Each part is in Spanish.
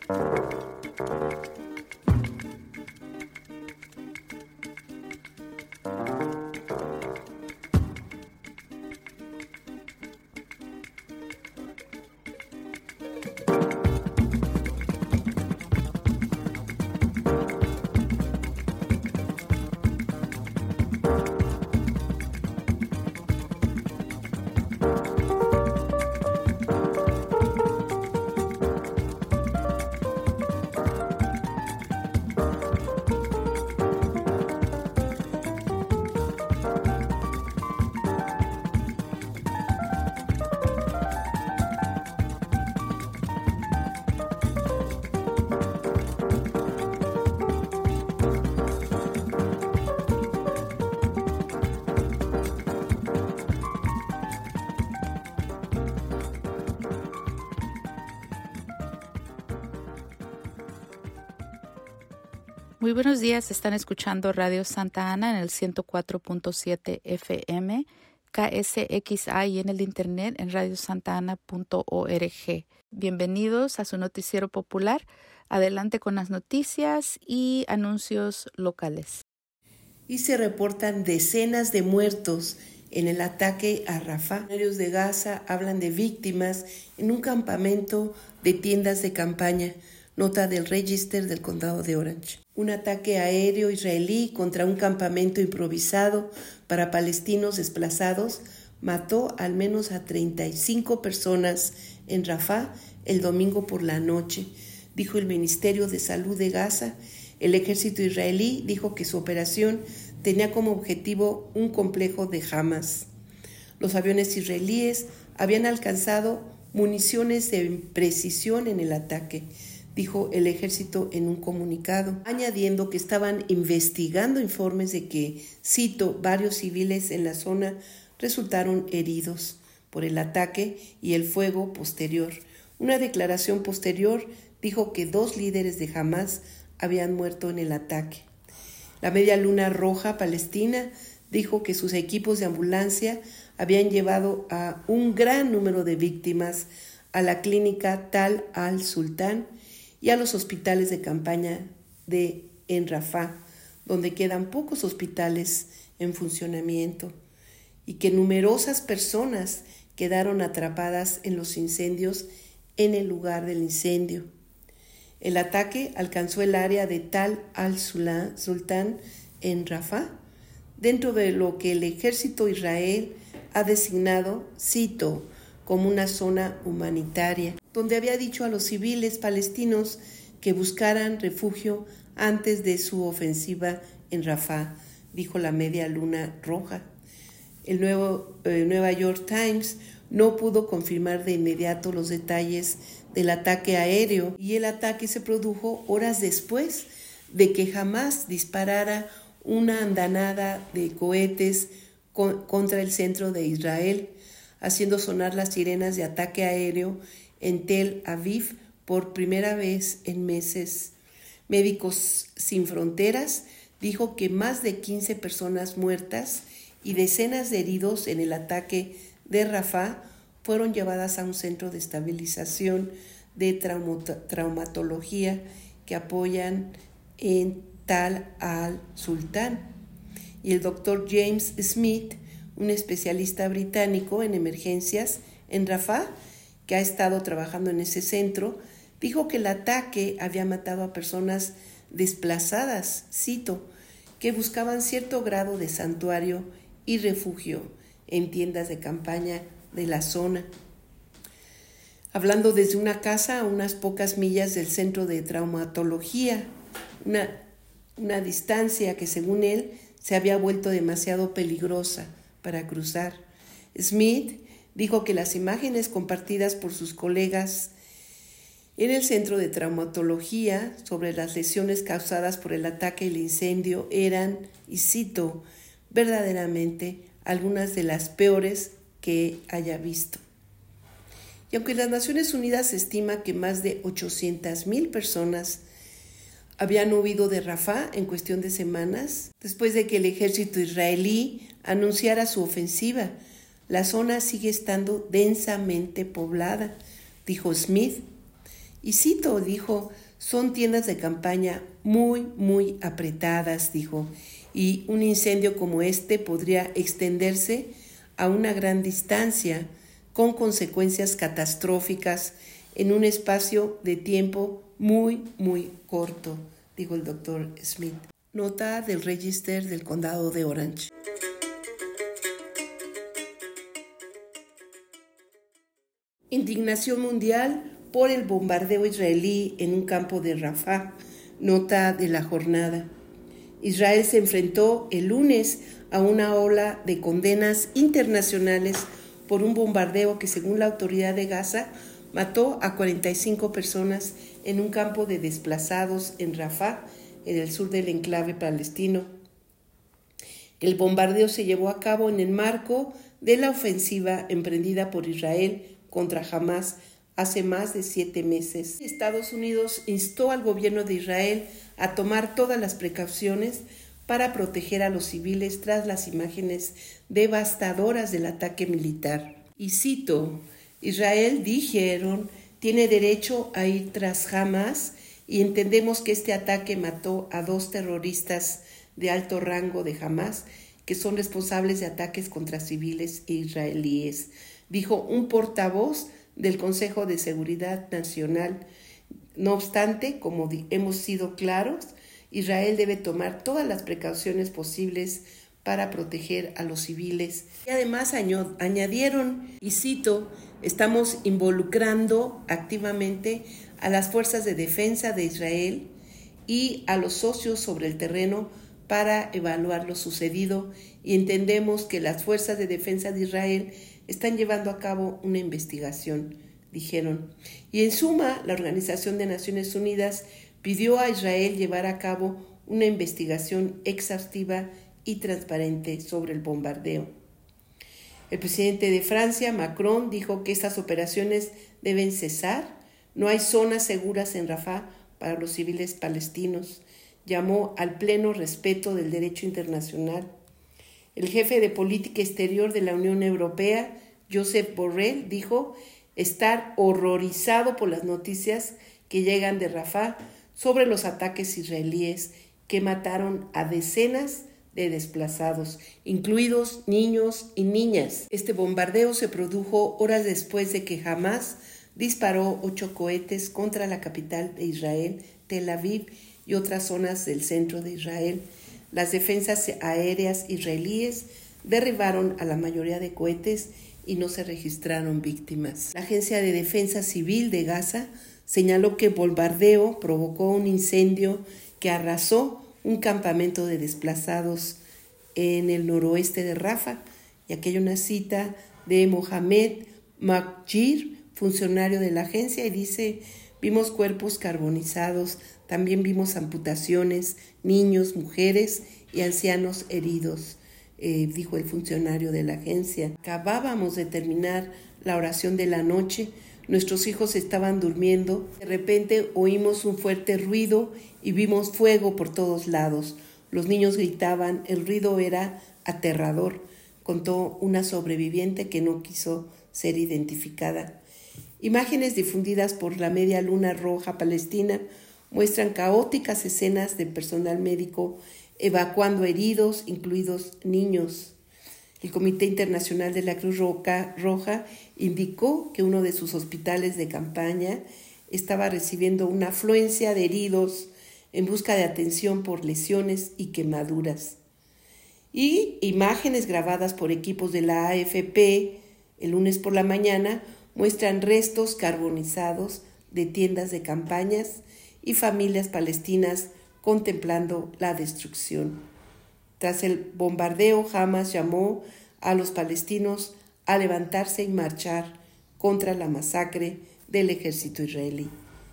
Muy buenos días, están escuchando Radio Santa Ana en el 104.7 FM, KSXA y en el internet en radiosantana.org. Bienvenidos a su noticiero popular. Adelante con las noticias y anuncios locales. Y se reportan decenas de muertos en el ataque a Rafah. Funcionarios de Gaza hablan de víctimas en un campamento de tiendas de campaña. Nota del Register del Condado de Orange. Un ataque aéreo israelí contra un campamento improvisado para palestinos desplazados mató al menos a 35 personas en Rafah el domingo por la noche, dijo el Ministerio de Salud de Gaza. El ejército israelí dijo que su operación tenía como objetivo un complejo de Hamas. Los aviones israelíes habían alcanzado municiones de precisión en el ataque, dijo el ejército en un comunicado, añadiendo que estaban investigando informes de que, cito, varios civiles en la zona resultaron heridos por el ataque y el fuego posterior. Una declaración posterior dijo que 2 líderes de Hamas habían muerto en el ataque. La Media Luna Roja Palestina dijo que sus equipos de ambulancia habían llevado a un gran número de víctimas a la clínica Tal al-Sultan y a los hospitales de campaña en Rafah, donde quedan pocos hospitales en funcionamiento, y que numerosas personas quedaron atrapadas en los incendios en el lugar del incendio. El ataque alcanzó el área de Tal al-Sultan en Rafah, dentro de lo que el ejército israelí ha designado, cito, como una zona humanitaria, donde había dicho a los civiles palestinos que buscaran refugio antes de su ofensiva en Rafah, dijo la Media Luna Roja. El Nueva York Times no pudo confirmar de inmediato los detalles del ataque aéreo, y el ataque se produjo horas después de que Hamas disparara una andanada de cohetes contra el centro de Israel, haciendo sonar las sirenas de ataque aéreo en Tel Aviv por primera vez en meses. Médicos Sin Fronteras dijo que más de 15 personas muertas y decenas de heridos en el ataque de Rafah fueron llevadas a un centro de estabilización de traumatología que apoyan en Tal al-Sultan. Y el doctor James Smith, un especialista británico en emergencias en Rafah, que ha estado trabajando en ese centro, dijo que el ataque había matado a personas desplazadas, cito, que buscaban cierto grado de santuario y refugio en tiendas de campaña de la zona. Hablando desde una casa a unas pocas millas del centro de traumatología, una distancia que según él se había vuelto demasiado peligrosa para cruzar. Smith dijo que las imágenes compartidas por sus colegas en el centro de traumatología sobre las lesiones causadas por el ataque y el incendio eran, y cito, verdaderamente algunas de las peores que haya visto. Y aunque las Naciones Unidas estima que más de 800,000 personas habían huido de Rafah en cuestión de semanas, después de que el ejército israelí anunciara su ofensiva, la zona sigue estando densamente poblada, dijo Smith, Y cito, dijo, son tiendas de campaña muy apretadas, dijo, y un incendio como este podría extenderse a una gran distancia con consecuencias catastróficas en un espacio de tiempo muy corto, dijo el doctor Smith. Nota del Register del Condado de Orange. Indignación mundial por el bombardeo israelí en un campo de Rafah. Nota de la jornada. Israel se enfrentó el lunes a una ola de condenas internacionales por un bombardeo que, según la autoridad de Gaza, mató a 45 personas en un campo de desplazados en Rafah, en el sur del enclave palestino. El bombardeo se llevó a cabo en el marco de la ofensiva emprendida por Israel contra Hamás hace más de 7 meses. Estados Unidos instó al gobierno de Israel a tomar todas las precauciones para proteger a los civiles tras las imágenes devastadoras del ataque militar. Y cito, Israel, dijeron, tiene derecho a ir tras Hamás y entendemos que este ataque mató a 2 terroristas de alto rango de Hamás que son responsables de ataques contra civiles israelíes, dijo un portavoz del Consejo de Seguridad Nacional. No obstante, como hemos sido claros, Israel debe tomar todas las precauciones posibles para proteger a los civiles. Y además añadieron, y cito, estamos involucrando activamente a las fuerzas de defensa de Israel y a los socios sobre el terreno para evaluar lo sucedido y entendemos que las fuerzas de defensa de Israel están llevando a cabo una investigación, dijeron. Y en suma, la Organización de Naciones Unidas pidió a Israel llevar a cabo una investigación exhaustiva y transparente sobre el bombardeo. El presidente de Francia, Macron, dijo que estas operaciones deben cesar. No hay zonas seguras en Rafah para los civiles palestinos. Llamó al pleno respeto del derecho internacional. El jefe de política exterior de la Unión Europea, Josep Borrell, dijo estar horrorizado por las noticias que llegan de Rafah sobre los ataques israelíes que mataron a decenas de desplazados, incluidos niños y niñas. Este bombardeo se produjo horas después de que Hamás disparó 8 cohetes contra la capital de Israel, Tel Aviv, y otras zonas del centro de Israel. Las defensas aéreas israelíes derribaron a la mayoría de cohetes y no se registraron víctimas. La Agencia de Defensa Civil de Gaza señaló que el bombardeo provocó un incendio que arrasó un campamento de desplazados en el noroeste de Rafah, y aquí hay una cita de Mohamed Makjir, funcionario de la agencia, y dice, vimos cuerpos carbonizados, también vimos amputaciones, niños, mujeres y ancianos heridos, dijo el funcionario de la agencia. Acabábamos de terminar la oración de la noche, nuestros hijos estaban durmiendo, de repente oímos un fuerte ruido y vimos fuego por todos lados. Los niños gritaban, el ruido era aterrador, contó una sobreviviente que no quiso ser identificada. Imágenes difundidas por la Media Luna Roja Palestina muestran caóticas escenas de personal médico evacuando heridos, incluidos niños. El Comité Internacional de la Cruz Roja indicó que uno de sus hospitales de campaña estaba recibiendo una afluencia de heridos en busca de atención por lesiones y quemaduras. Y imágenes grabadas por equipos de la AFP el lunes por la mañana muestran restos carbonizados de tiendas de campañas y familias palestinas contemplando la destrucción. Tras el bombardeo, Hamás llamó a los palestinos a levantarse y marchar contra la masacre del ejército israelí.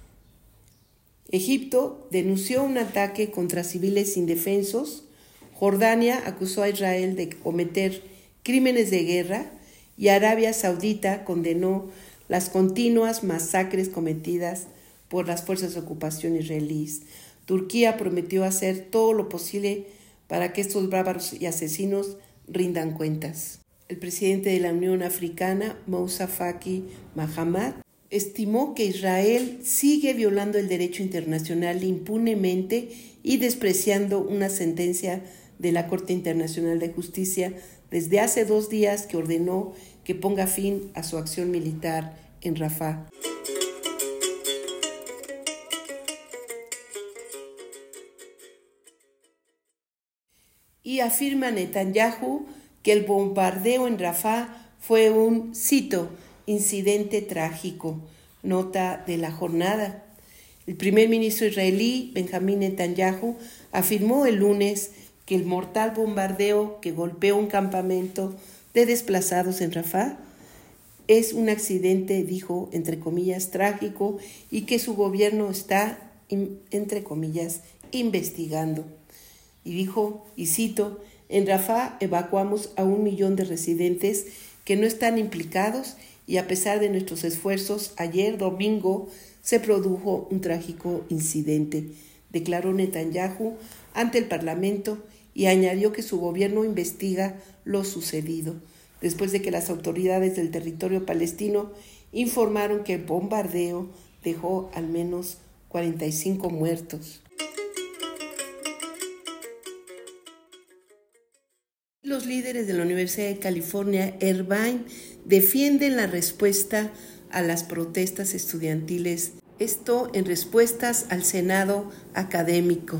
Egipto denunció un ataque contra civiles indefensos. Jordania acusó a Israel de cometer crímenes de guerra y Arabia Saudita condenó las continuas masacres cometidas por las fuerzas de ocupación israelíes. Turquía prometió hacer todo lo posible para que estos bárbaros y asesinos rindan cuentas. El presidente de la Unión Africana, Moussa Faki Mahamat, Estimó que Israel sigue violando el derecho internacional impunemente y despreciando una sentencia de la Corte Internacional de Justicia desde hace 2 días que ordenó que ponga fin a su acción militar en Rafah. Y afirma Netanyahu que el bombardeo en Rafah fue un, cito, incidente trágico, nota de la jornada. El primer ministro israelí, Benjamín Netanyahu, afirmó el lunes que el mortal bombardeo que golpeó un campamento de desplazados en Rafah es un accidente, dijo, entre comillas, trágico, y que su gobierno está, entre comillas, investigando. Y dijo, y cito, en Rafah evacuamos a 1 millón de residentes que no están implicados y a pesar de nuestros esfuerzos, ayer domingo se produjo un trágico incidente, declaró Netanyahu ante el Parlamento y añadió que su gobierno investiga lo sucedido, después de que las autoridades del territorio palestino informaron que el bombardeo dejó al menos 45 muertos. Los líderes de la Universidad de California, Irvine, defienden la respuesta a las protestas estudiantiles, esto en respuestas al Senado académico.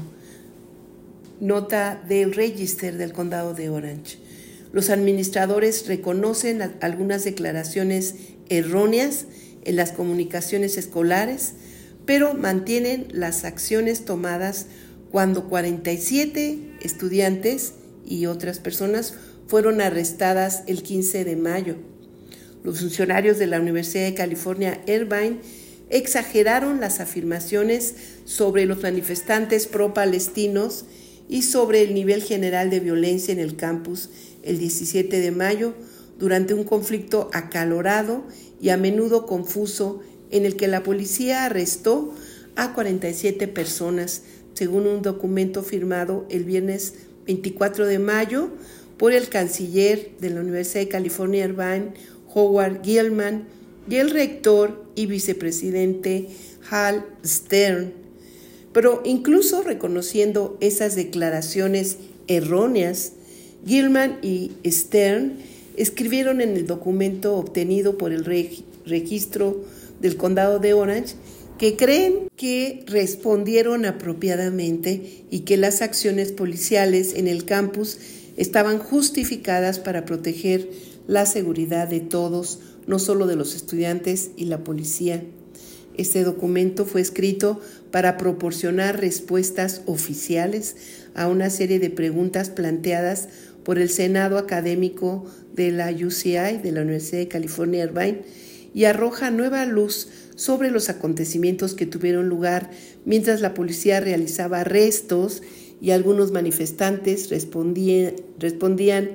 Nota del Register del Condado de Orange. Los administradores reconocen algunas declaraciones erróneas en las comunicaciones escolares, pero mantienen las acciones tomadas cuando 47 estudiantes y otras personas fueron arrestadas el 15 de mayo. Los funcionarios de la Universidad de California, Irvine, exageraron las afirmaciones sobre los manifestantes pro-palestinos y sobre el nivel general de violencia en el campus el 17 de mayo durante un conflicto acalorado y a menudo confuso en el que la policía arrestó a 47 personas, según un documento firmado el viernes 24 de mayo por el canciller de la Universidad de California, Irvine, Howard Gilman, y el rector y vicepresidente Hal Stern. Pero incluso reconociendo esas declaraciones erróneas, Gilman y Stern escribieron en el documento obtenido por el registro del condado de Orange que creen que respondieron apropiadamente y que las acciones policiales en el campus estaban justificadas para proteger la seguridad de todos, no solo de los estudiantes y la policía. Este documento fue escrito para proporcionar respuestas oficiales a una serie de preguntas planteadas por el Senado académico de la UCI, de la Universidad de California, Irvine, y arroja nueva luz sobre los acontecimientos que tuvieron lugar mientras la policía realizaba arrestos y algunos manifestantes respondían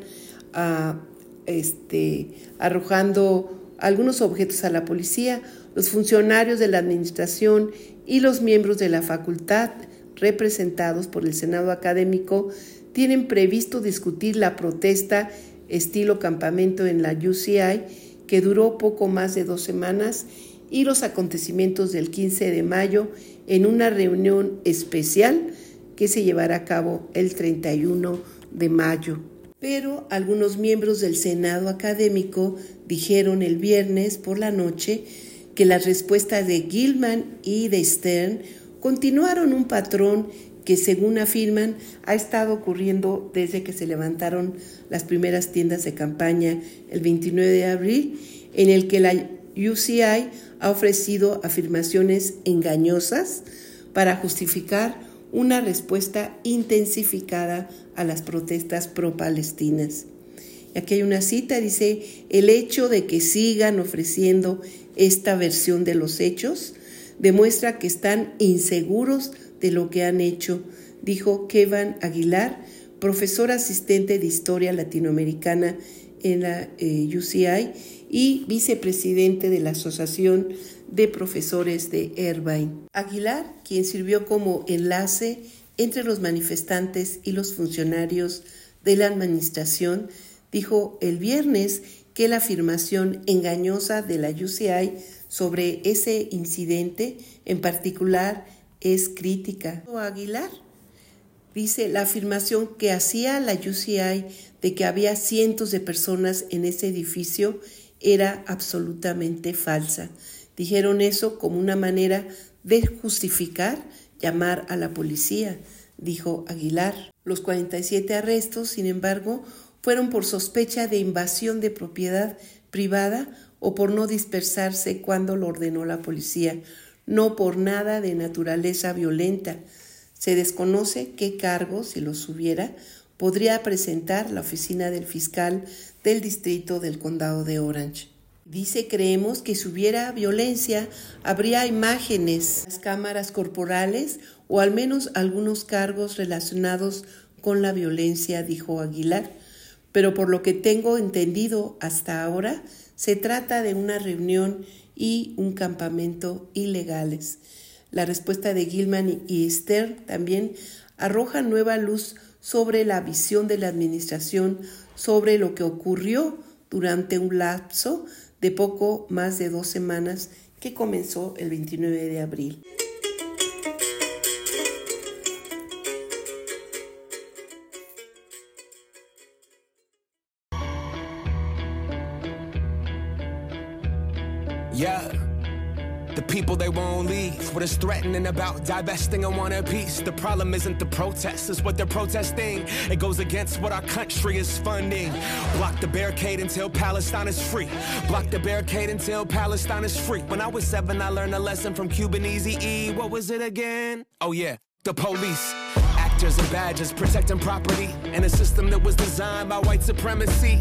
arrojando algunos objetos a la policía. Los funcionarios de la administración y los miembros de la facultad, representados por el Senado académico, tienen previsto discutir la protesta estilo campamento en la UCI, que duró poco más de 2 semanas, y los acontecimientos del 15 de mayo en una reunión especial que se llevará a cabo el 31 de mayo. Pero algunos miembros del Senado académico dijeron el viernes por la noche que las respuestas de Gilman y de Stern continuaron un patrón que, según afirman, ha estado ocurriendo desde que se levantaron las primeras tiendas de campaña el 29 de abril, en el que la UCI ha ofrecido afirmaciones engañosas para justificar una respuesta intensificada a las protestas pro-palestinas. Y aquí hay una cita, dice: el hecho de que sigan ofreciendo esta versión de los hechos demuestra que están inseguros de lo que han hecho, dijo Kevin Aguilar, profesor asistente de Historia Latinoamericana en la UCI y vicepresidente de la Asociación de Profesores de Irvine. Aguilar, quien sirvió como enlace entre los manifestantes y los funcionarios de la administración, dijo el viernes que la afirmación engañosa de la UCI sobre ese incidente en particular es crítica. Aguilar dice, la afirmación que hacía la UCI de que había cientos de personas en ese edificio era absolutamente falsa. Dijeron eso como una manera de justificar llamar a la policía, dijo Aguilar. Los 47 arrestos, sin embargo, fueron por sospecha de invasión de propiedad privada o por no dispersarse cuando lo ordenó la policía, no por nada de naturaleza violenta. Se desconoce qué cargos, si los hubiera, podría presentar la oficina del fiscal del distrito del condado de Orange. Dice, creemos que si hubiera violencia, habría imágenes, las cámaras corporales o al menos algunos cargos relacionados con la violencia, dijo Aguilar. Pero por lo que tengo entendido hasta ahora, se trata de una reunión y un campamento ilegales. La respuesta de Gilman y Stern también arroja nueva luz sobre la visión de la administración sobre lo que ocurrió durante un lapso de poco más de 2 semanas que comenzó el 29 de abril. Yeah, the people they won't leave. What is threatening about divesting and want a piece? The problem isn't the protests, it's what they're protesting. It goes against what our country is funding. Block the barricade until Palestine is free. Block the barricade until Palestine is free. When I was 7, I learned a lesson from Cuban Eazy-E. What was it again? Oh yeah, the police. Actors and badges protecting property in a system that was designed by white supremacy.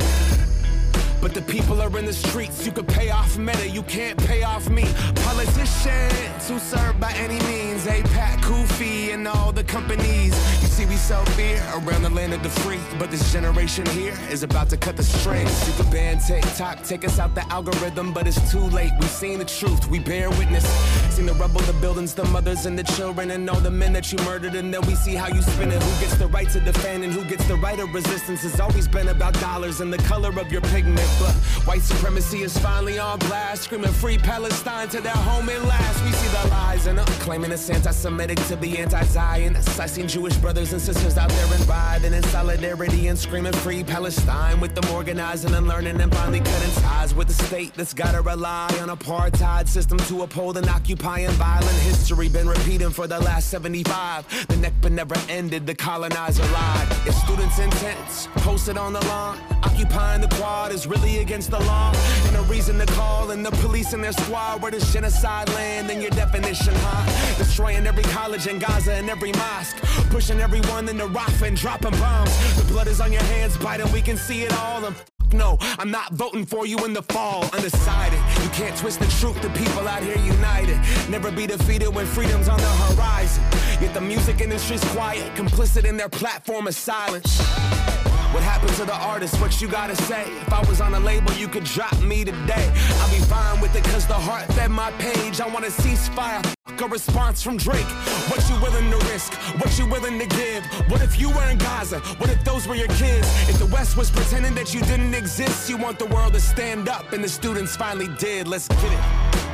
But the people are in the streets. You could pay off Meta, you can't pay off me. Politicians who serve by any means, APAC, Kufi, and all the companies. You see, we sell fear around the land of the free, but this generation here is about to cut the strings. You could ban TikTok, take us out the algorithm, but it's too late. We've seen the truth, we bear witness. Seen the rubble, the buildings, the mothers and the children, and all the men that you murdered, and then we see how you spin it. Who gets the right to defend and who gets the right of resistance? It's always been about dollars and the color of your pigment. But white supremacy is finally on blast, screaming free Palestine to their home at last. We see the lies and claiming it's anti-Semitic to be anti-Zionist. I seen Jewish brothers and sisters out there and riding in solidarity and screaming free Palestine, with them organizing and learning and finally cutting ties with the state that's gotta rely on apartheid system to uphold an occupying violent history. Been repeating for the last 75. The Nakba never ended, the colonizer lied. If students' intents posted on the lawn, occupying the quad is really against the law, and a reason to call in the police and their squad. Where does genocide land in your definition, huh? Destroying every college in Gaza and every mosque, pushing everyone into Rafah and dropping bombs. The blood is on your hands, Biden, we can see it all. And no, I'm not voting for you in the fall. Undecided, you can't twist the truth. The people out here united, never be defeated when freedom's on the horizon. Yet the music industry's quiet, complicit in their platform of silence. What happened to the artist? What you gotta say? If I was on a label, you could drop me today. I'll be fine with it, cause the heart fed my page. I want a ceasefire, a response from Drake. What you willing to risk? What you willing to give? What if you were in Gaza? What if those were your kids? If the West was pretending that you didn't exist, you want the world to stand up, and the students finally did. Let's get it.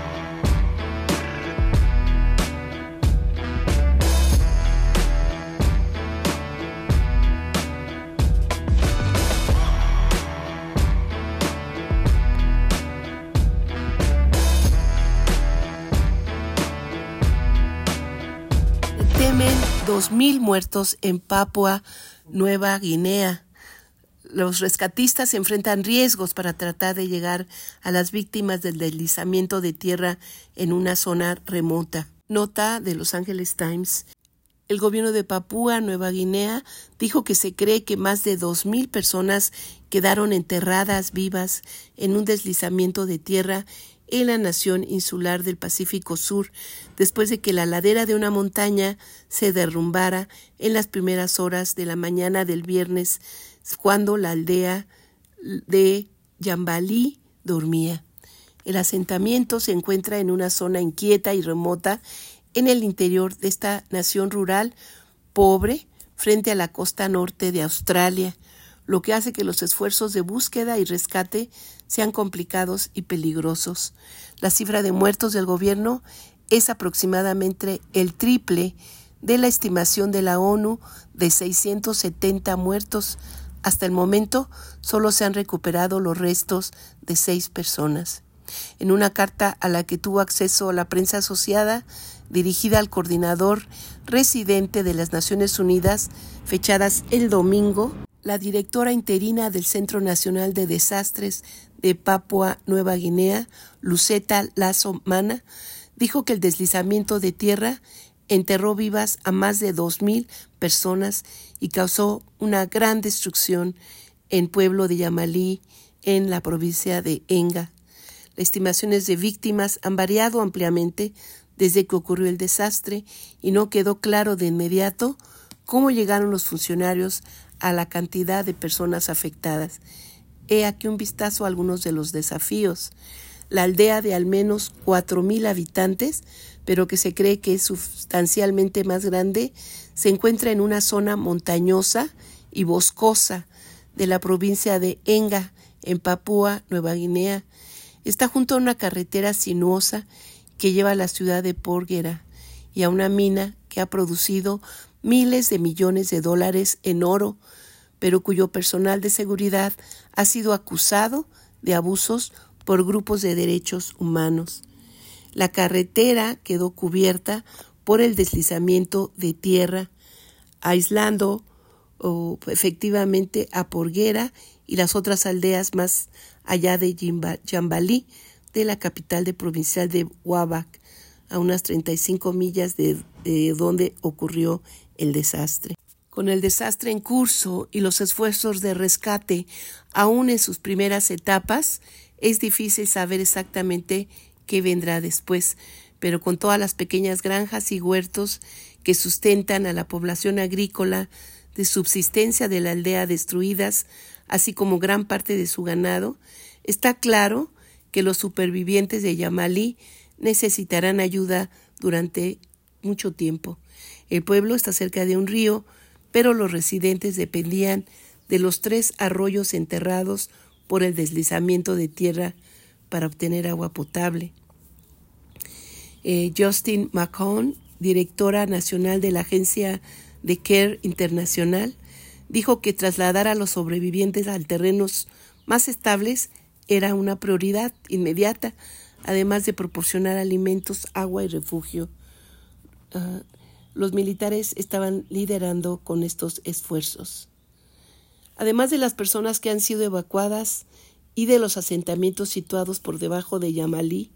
Temen 2,000 muertos en Papua Nueva Guinea. Los rescatistas se enfrentan riesgos para tratar de llegar a las víctimas del deslizamiento de tierra en una zona remota. Nota de Los Angeles Times. El gobierno de Papúa Nueva Guinea dijo que se cree que más de 2,000 personas quedaron enterradas vivas en un deslizamiento de tierra en la nación insular del Pacífico Sur, después de que la ladera de una montaña se derrumbara en las primeras horas de la mañana del viernes, cuando la aldea de Yambalí dormía. El asentamiento se encuentra en una zona inquieta y remota en el interior de esta nación rural pobre frente a la costa norte de Australia. lo que hace que los esfuerzos de búsqueda y rescate sean complicados y peligrosos. La cifra de muertos del gobierno es aproximadamente el triple de la estimación de la ONU de 670 muertos. Hasta el momento, solo se han recuperado los restos de 6 personas. En una carta a la que tuvo acceso la prensa asociada, dirigida al coordinador residente de las Naciones Unidas, fechadas el domingo, la directora interina del Centro Nacional de Desastres de Papua Nueva Guinea, Lucetta Lasso Mana, dijo que el deslizamiento de tierra enterró vivas a más de 2,000 personas y causó una gran destrucción en el pueblo de Yamalí, en la provincia de Enga. Las estimaciones de víctimas han variado ampliamente desde que ocurrió el desastre y no quedó claro de inmediato cómo llegaron los funcionarios a la cantidad de personas afectadas. He aquí un vistazo a algunos de los desafíos. La aldea de al menos 4,000 habitantes, pero que se cree que es sustancialmente más grande, se encuentra en una zona montañosa y boscosa de la provincia de Enga, en Papúa Nueva Guinea. Está junto a una carretera sinuosa que lleva a la ciudad de Porgera y a una mina que ha producido miles de millones de dólares en oro, pero cuyo personal de seguridad ha sido acusado de abusos por grupos de derechos humanos. La carretera quedó cubierta por el deslizamiento de tierra, aislando efectivamente a Porgera y las otras aldeas más allá de Yambalí, de la capital provincial de Wabak, a unas 35 millas de donde ocurrió el desastre. Con el desastre en curso y los esfuerzos de rescate aún en sus primeras etapas, es difícil saber exactamente qué vendrá después, pero con todas las pequeñas granjas y huertos que sustentan a la población agrícola de subsistencia de la aldea destruidas, así como gran parte de su ganado, está claro que los supervivientes de Yamalí necesitarán ayuda durante mucho tiempo. El pueblo está cerca de un río, pero los residentes dependían de los 3 arroyos enterrados por el deslizamiento de tierra para obtener agua potable. Justine McCone, directora nacional de la agencia de CARE Internacional, dijo que trasladar a los sobrevivientes a terrenos más estables era una prioridad inmediata, además de proporcionar alimentos, agua y refugio. Los militares estaban liderando con estos esfuerzos. Además de las personas que han sido evacuadas y de los asentamientos situados por debajo de Yambalí,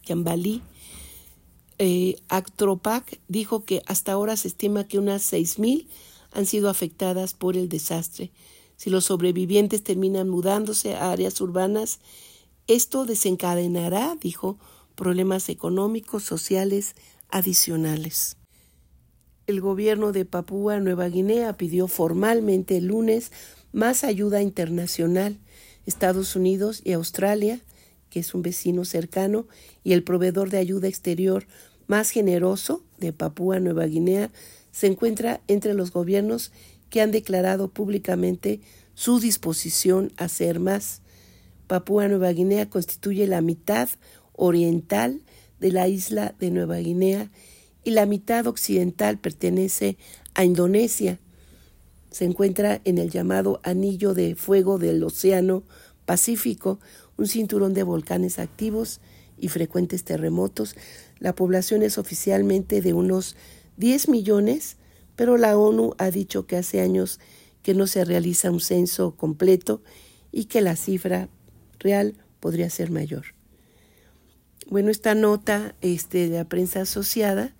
Actropac dijo que hasta ahora se estima que unas 6,000 han sido afectadas por el desastre. Si los sobrevivientes terminan mudándose a áreas urbanas, esto desencadenará, dijo, problemas económicos, sociales adicionales. El gobierno de Papúa Nueva Guinea pidió formalmente el lunes más ayuda internacional. Estados Unidos y Australia, que es un vecino cercano y el proveedor de ayuda exterior más generoso de Papúa Nueva Guinea, se encuentra entre los gobiernos que han declarado públicamente su disposición a hacer más. Papúa Nueva Guinea constituye la mitad oriental de la isla de Nueva Guinea y la mitad occidental pertenece a Indonesia. Se encuentra en el llamado Anillo de Fuego del Océano Pacífico, un cinturón de volcanes activos y frecuentes terremotos. La población es oficialmente de unos 10 millones, pero la ONU ha dicho que hace años que no se realiza un censo completo y que la cifra real podría ser mayor. Bueno, esta nota de la prensa asociada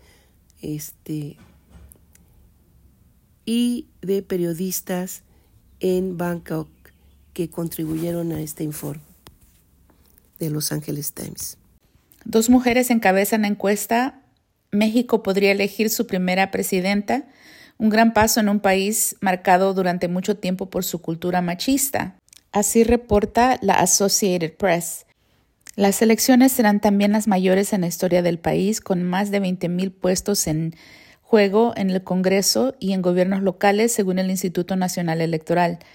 y de periodistas en Bangkok que contribuyeron a este informe de Los Angeles Times. 2 mujeres encabezan la encuesta. México podría elegir su primera presidenta, un gran paso en un país marcado durante mucho tiempo por su cultura machista. Así reporta la Associated Press. Las elecciones serán también las mayores en la historia del país, con más de 20,000 puestos en juego en el Congreso y en gobiernos locales, según el Instituto Nacional Electoral.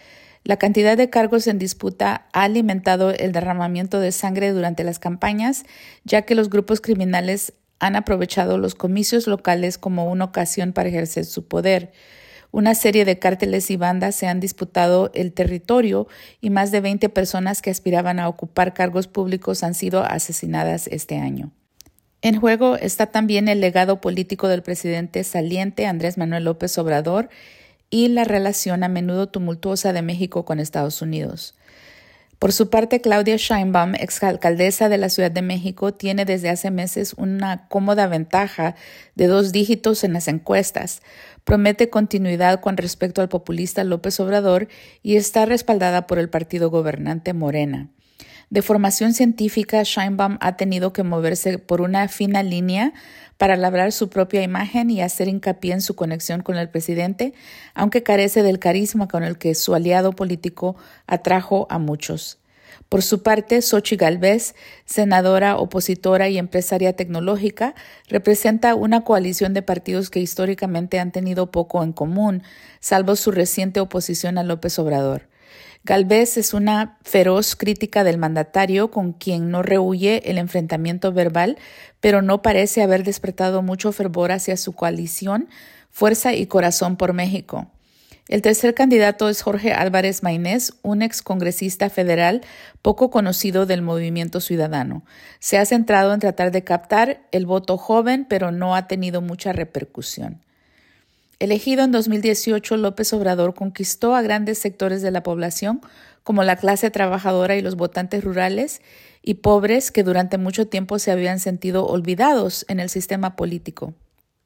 La cantidad de cargos en disputa ha alimentado el derramamiento de sangre durante las campañas, ya que los grupos criminales han aprovechado los comicios locales como una ocasión para ejercer su poder. Una serie de cárteles y bandas se han disputado el territorio y más de 20 personas que aspiraban a ocupar cargos públicos han sido asesinadas este año. En juego está también el legado político del presidente saliente Andrés Manuel López Obrador y la relación a menudo tumultuosa de México con Estados Unidos. Por su parte, Claudia Sheinbaum, exalcaldesa de la Ciudad de México, tiene desde hace meses una cómoda ventaja de 2 dígitos en las encuestas. Promete continuidad con respecto al populista López Obrador y está respaldada por el partido gobernante Morena. De formación científica, Sheinbaum ha tenido que moverse por una fina línea para labrar su propia imagen y hacer hincapié en su conexión con el presidente, aunque carece del carisma con el que su aliado político atrajo a muchos. Por su parte, Xochitl Gálvez, senadora, opositora y empresaria tecnológica, representa una coalición de partidos que históricamente han tenido poco en común, salvo su reciente oposición a López Obrador. Gálvez es una feroz crítica del mandatario con quien no rehúye el enfrentamiento verbal, pero no parece haber despertado mucho fervor hacia su coalición, Fuerza y Corazón por México. El tercer candidato es Jorge Álvarez Maínez, un excongresista federal poco conocido del movimiento ciudadano. Se ha centrado en tratar de captar el voto joven, pero no ha tenido mucha repercusión. Elegido en 2018, López Obrador conquistó a grandes sectores de la población, como la clase trabajadora y los votantes rurales y pobres que durante mucho tiempo se habían sentido olvidados en el sistema político.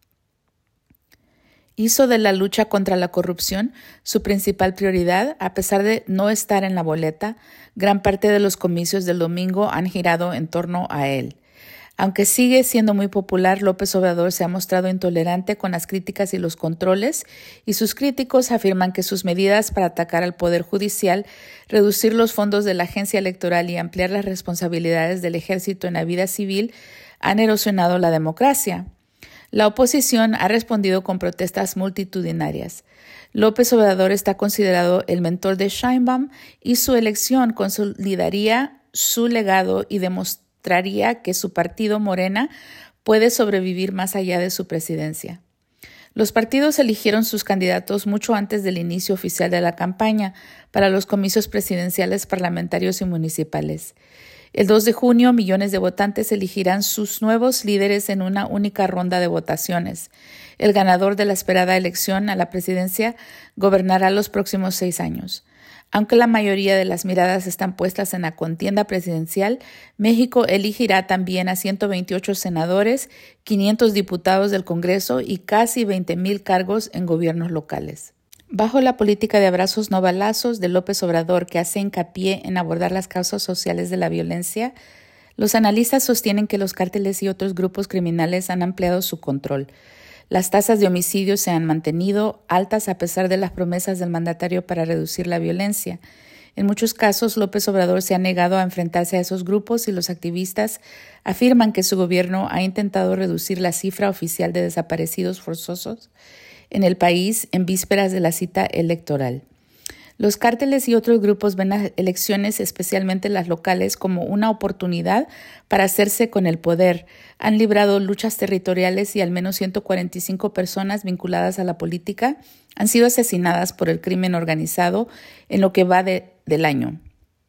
Hizo de la lucha contra la corrupción su principal prioridad, a pesar de no estar en la boleta. Gran parte de los comicios del domingo han girado en torno a él. Aunque sigue siendo muy popular, López Obrador se ha mostrado intolerante con las críticas y los controles, y sus críticos afirman que sus medidas para atacar al Poder Judicial, reducir los fondos de la agencia electoral y ampliar las responsabilidades del ejército en la vida civil han erosionado la democracia. La oposición ha respondido con protestas multitudinarias. López Obrador está considerado el mentor de Sheinbaum y su elección consolidaría su legado y demostraría que su partido Morena puede sobrevivir más allá de su presidencia. Los partidos eligieron sus candidatos mucho antes del inicio oficial de la campaña para los comicios presidenciales, parlamentarios y municipales. El 2 de junio, millones de votantes elegirán sus nuevos líderes en una única ronda de votaciones. El ganador de la esperada elección a la presidencia gobernará los próximos 6 años. Aunque la mayoría de las miradas están puestas en la contienda presidencial, México elegirá también a 128 senadores, 500 diputados del Congreso y casi 20,000 cargos en gobiernos locales. Bajo la política de abrazos no balazos de López Obrador, que hace hincapié en abordar las causas sociales de la violencia, los analistas sostienen que los cárteles y otros grupos criminales han ampliado su control. Las tasas de homicidios se han mantenido altas a pesar de las promesas del mandatario para reducir la violencia. En muchos casos, López Obrador se ha negado a enfrentarse a esos grupos y los activistas afirman que su gobierno ha intentado reducir la cifra oficial de desaparecidos forzosos en el país en vísperas de la cita electoral. Los cárteles y otros grupos ven las elecciones, especialmente las locales, como una oportunidad para hacerse con el poder. Han librado luchas territoriales y al menos 145 personas vinculadas a la política han sido asesinadas por el crimen organizado en lo que va del año,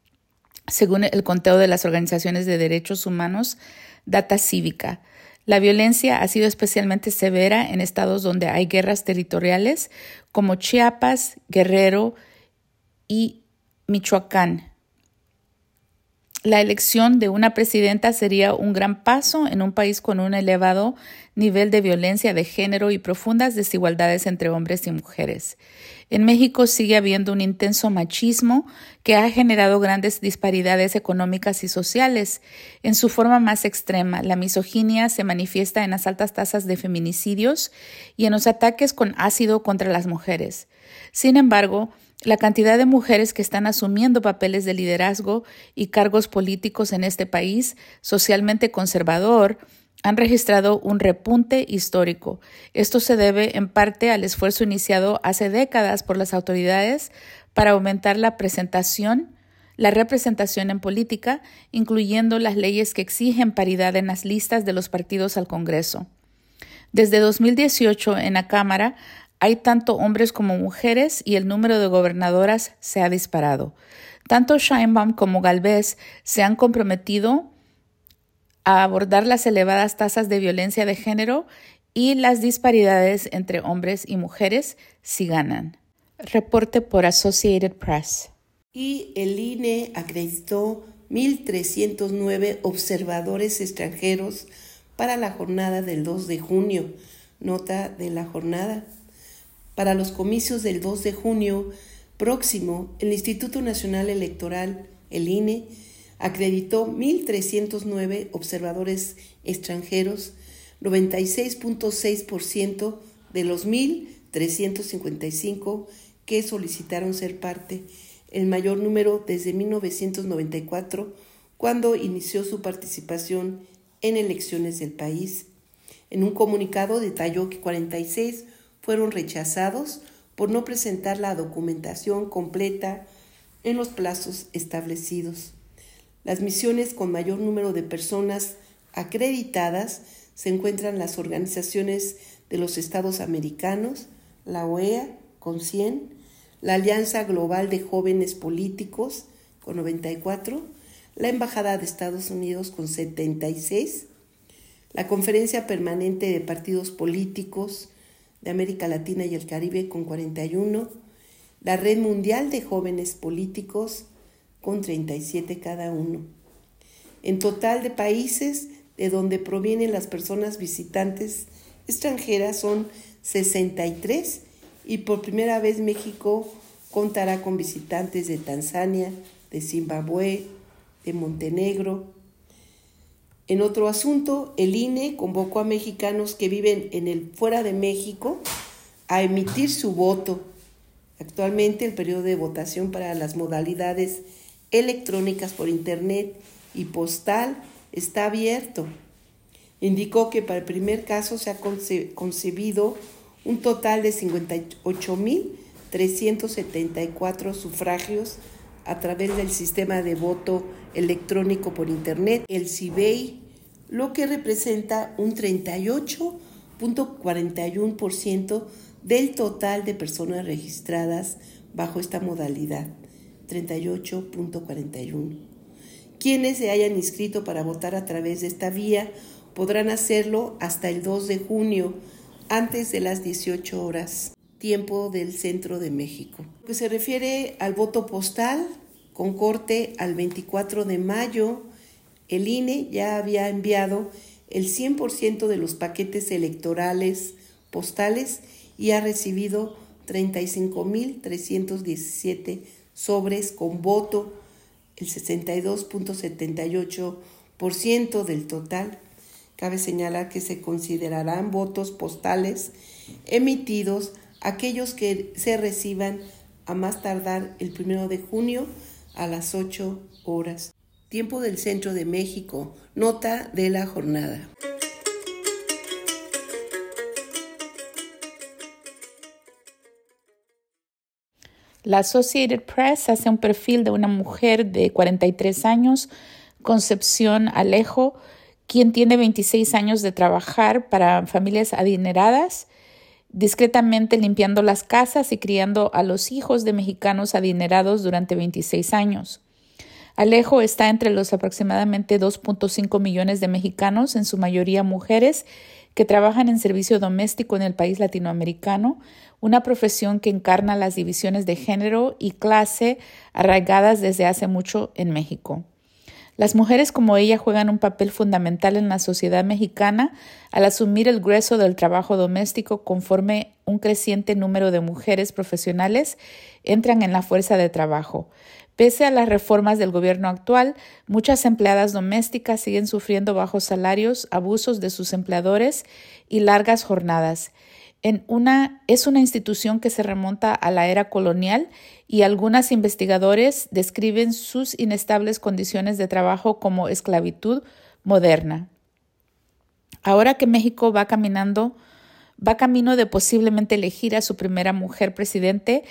según el conteo de las organizaciones de derechos humanos Data Cívica. La violencia ha sido especialmente severa en estados donde hay guerras territoriales como Chiapas, Guerrero y Michoacán. La elección de una presidenta sería un gran paso en un país con un elevado nivel de violencia de género y profundas desigualdades entre hombres y mujeres. En México sigue habiendo un intenso machismo que ha generado grandes disparidades económicas y sociales. En su forma más extrema, la misoginia se manifiesta en las altas tasas de feminicidios y en los ataques con ácido contra las mujeres. Sin embargo, la cantidad de mujeres que están asumiendo papeles de liderazgo y cargos políticos en este país socialmente conservador han registrado un repunte histórico. Esto se debe en parte al esfuerzo iniciado hace décadas por las autoridades para aumentar la representación en política, incluyendo las leyes que exigen paridad en las listas de los partidos al Congreso. Desde 2018 en la Cámara hay tanto hombres como mujeres y el número de gobernadoras se ha disparado. Tanto Sheinbaum como Gálvez se han comprometido a abordar las elevadas tasas de violencia de género y las disparidades entre hombres y mujeres si ganan. Reporte por Associated Press. Y el INE acreditó 1,309 observadores extranjeros para la jornada del 2 de junio. Nota de la jornada. Para los comicios del 2 de junio próximo, el Instituto Nacional Electoral, el INE, acreditó 1,309 observadores extranjeros, 96.6% de los 1,355 que solicitaron ser parte, el mayor número desde 1994, cuando inició su participación en elecciones del país. En un comunicado detalló que 46 fueron rechazados por no presentar la documentación completa en los plazos establecidos. Las misiones con mayor número de personas acreditadas se encuentran las organizaciones de los Estados Americanos, la OEA con 100, la Alianza Global de Jóvenes Políticos con 94, la Embajada de Estados Unidos con 76, la Conferencia Permanente de Partidos Políticos de América Latina y el Caribe con 41, la Red Mundial de Jóvenes Políticos con 37 cada uno. En total de países de donde provienen las personas visitantes extranjeras son 63 y por primera vez México contará con visitantes de Tanzania, de Zimbabue, de Montenegro. En otro asunto, el INE convocó a mexicanos que viven fuera de México a emitir su voto. Actualmente el periodo de votación para las modalidades electrónicas por internet y postal está abierto. Indicó que para el primer caso se ha concebido un total de 58,374 sufragios a través del sistema de voto electrónico por internet, el CIVEI, lo que representa un 38.41% del total de personas registradas bajo esta modalidad, 38.41. Quienes se hayan inscrito para votar a través de esta vía podrán hacerlo hasta el 2 de junio, antes de las 18 horas, tiempo del centro de México. Lo que se refiere al voto postal, con corte al 24 de mayo, el INE ya había enviado el 100% de los paquetes electorales postales y ha recibido 35,317 sobres con voto, el 62.78% del total. Cabe señalar que se considerarán votos postales emitidos aquellos que se reciban a más tardar el 1 de junio a las 8 horas. Tiempo del centro de México. Nota de la jornada. La Associated Press hace un perfil de una mujer de 43 años, Concepción Alejo, quien tiene 26 años de trabajar para familias adineradas, discretamente limpiando las casas y criando a los hijos de mexicanos adinerados durante 26 años. Alejo está entre los aproximadamente 2.5 millones de mexicanos, en su mayoría mujeres, que trabajan en servicio doméstico en el país latinoamericano, una profesión que encarna las divisiones de género y clase arraigadas desde hace mucho en México. Las mujeres como ella juegan un papel fundamental en la sociedad mexicana al asumir el grueso del trabajo doméstico conforme un creciente número de mujeres profesionales entran en la fuerza de trabajo. Pese a las reformas del gobierno actual, muchas empleadas domésticas siguen sufriendo bajos salarios, abusos de sus empleadores y largas jornadas. Es una institución que se remonta a la era colonial y algunos investigadores describen sus inestables condiciones de trabajo como esclavitud moderna. Ahora que México va camino de posiblemente elegir a su primera mujer presidente,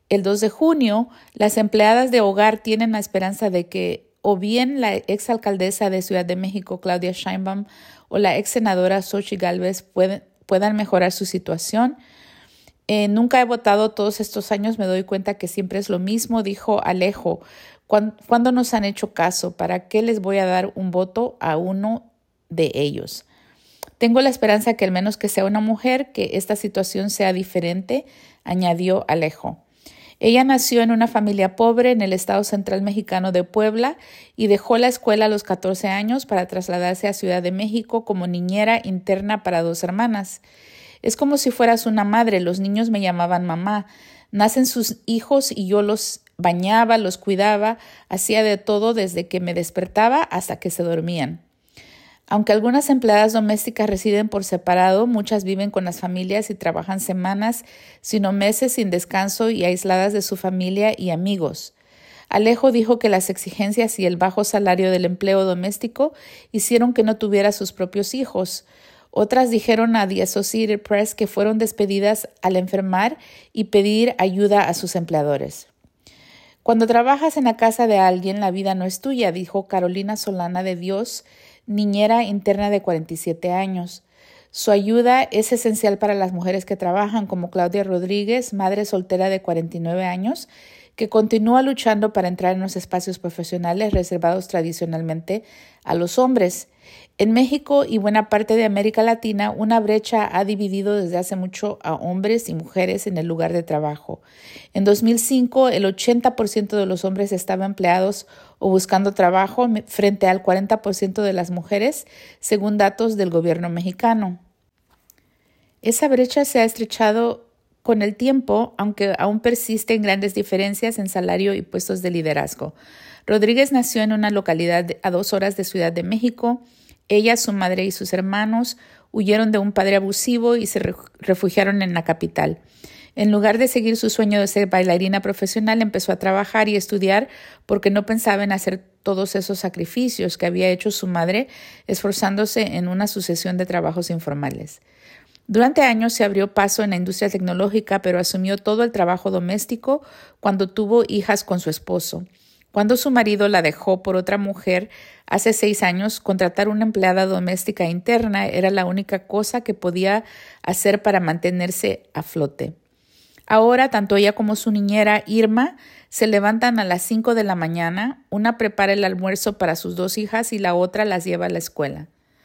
El 2 de junio, las empleadas de hogar tienen la esperanza de que o bien la exalcaldesa de Ciudad de México, Claudia Sheinbaum, o la ex senadora Xochitl Gálvez puedan mejorar su situación. Nunca he votado todos estos años, me doy cuenta que siempre es lo mismo, dijo Alejo. ¿Cuándo nos han hecho caso? ¿Para qué les voy a dar un voto a uno de ellos? Tengo la esperanza que al menos que sea una mujer, que esta situación sea diferente, añadió Alejo. Ella nació en una familia pobre en el estado central mexicano de Puebla y dejó la escuela a los 14 años para trasladarse a Ciudad de México como niñera interna para 2 hermanas. Es como si fueras una madre, los niños me llamaban mamá. Nacen sus hijos y yo los bañaba, los cuidaba, hacía de todo desde que me despertaba hasta que se dormían. Aunque algunas empleadas domésticas residen por separado, muchas viven con las familias y trabajan semanas, sino meses sin descanso y aisladas de su familia y amigos. Alejo dijo que las exigencias y el bajo salario del empleo doméstico hicieron que no tuviera sus propios hijos. Otras dijeron a The Associated Press que fueron despedidas al enfermar y pedir ayuda a sus empleadores. Cuando trabajas en la casa de alguien, la vida no es tuya, dijo Carolina Solana de Dios, niñera interna de 47 años. Su ayuda es esencial para las mujeres que trabajan, como Claudia Rodríguez, madre soltera de 49 años, que continúa luchando para entrar en los espacios profesionales reservados tradicionalmente a los hombres. En México y buena parte de América Latina, una brecha ha dividido desde hace mucho a hombres y mujeres en el lugar de trabajo. En 2005, el 80% de los hombres estaban empleados o buscando trabajo frente al 40% de las mujeres, según datos del gobierno mexicano. Esa brecha se ha estrechado con el tiempo, aunque aún persisten grandes diferencias en salario y puestos de liderazgo. Rodríguez nació en una localidad a 2 horas de Ciudad de México. Ella, su madre y sus hermanos huyeron de un padre abusivo y se refugiaron en la capital. En lugar de seguir su sueño de ser bailarina profesional, empezó a trabajar y estudiar porque no pensaba en hacer todos esos sacrificios que había hecho su madre, esforzándose en una sucesión de trabajos informales. Durante años se abrió paso en la industria tecnológica, pero asumió todo el trabajo doméstico cuando tuvo hijas con su esposo. Cuando su marido la dejó por otra mujer hace 6 años, contratar una empleada doméstica interna era la única cosa que podía hacer para mantenerse a flote. Ahora, tanto ella como su niñera, Irma, se levantan a las 5 de la mañana, una prepara el almuerzo para sus 2 hijas y la otra las lleva a la escuela.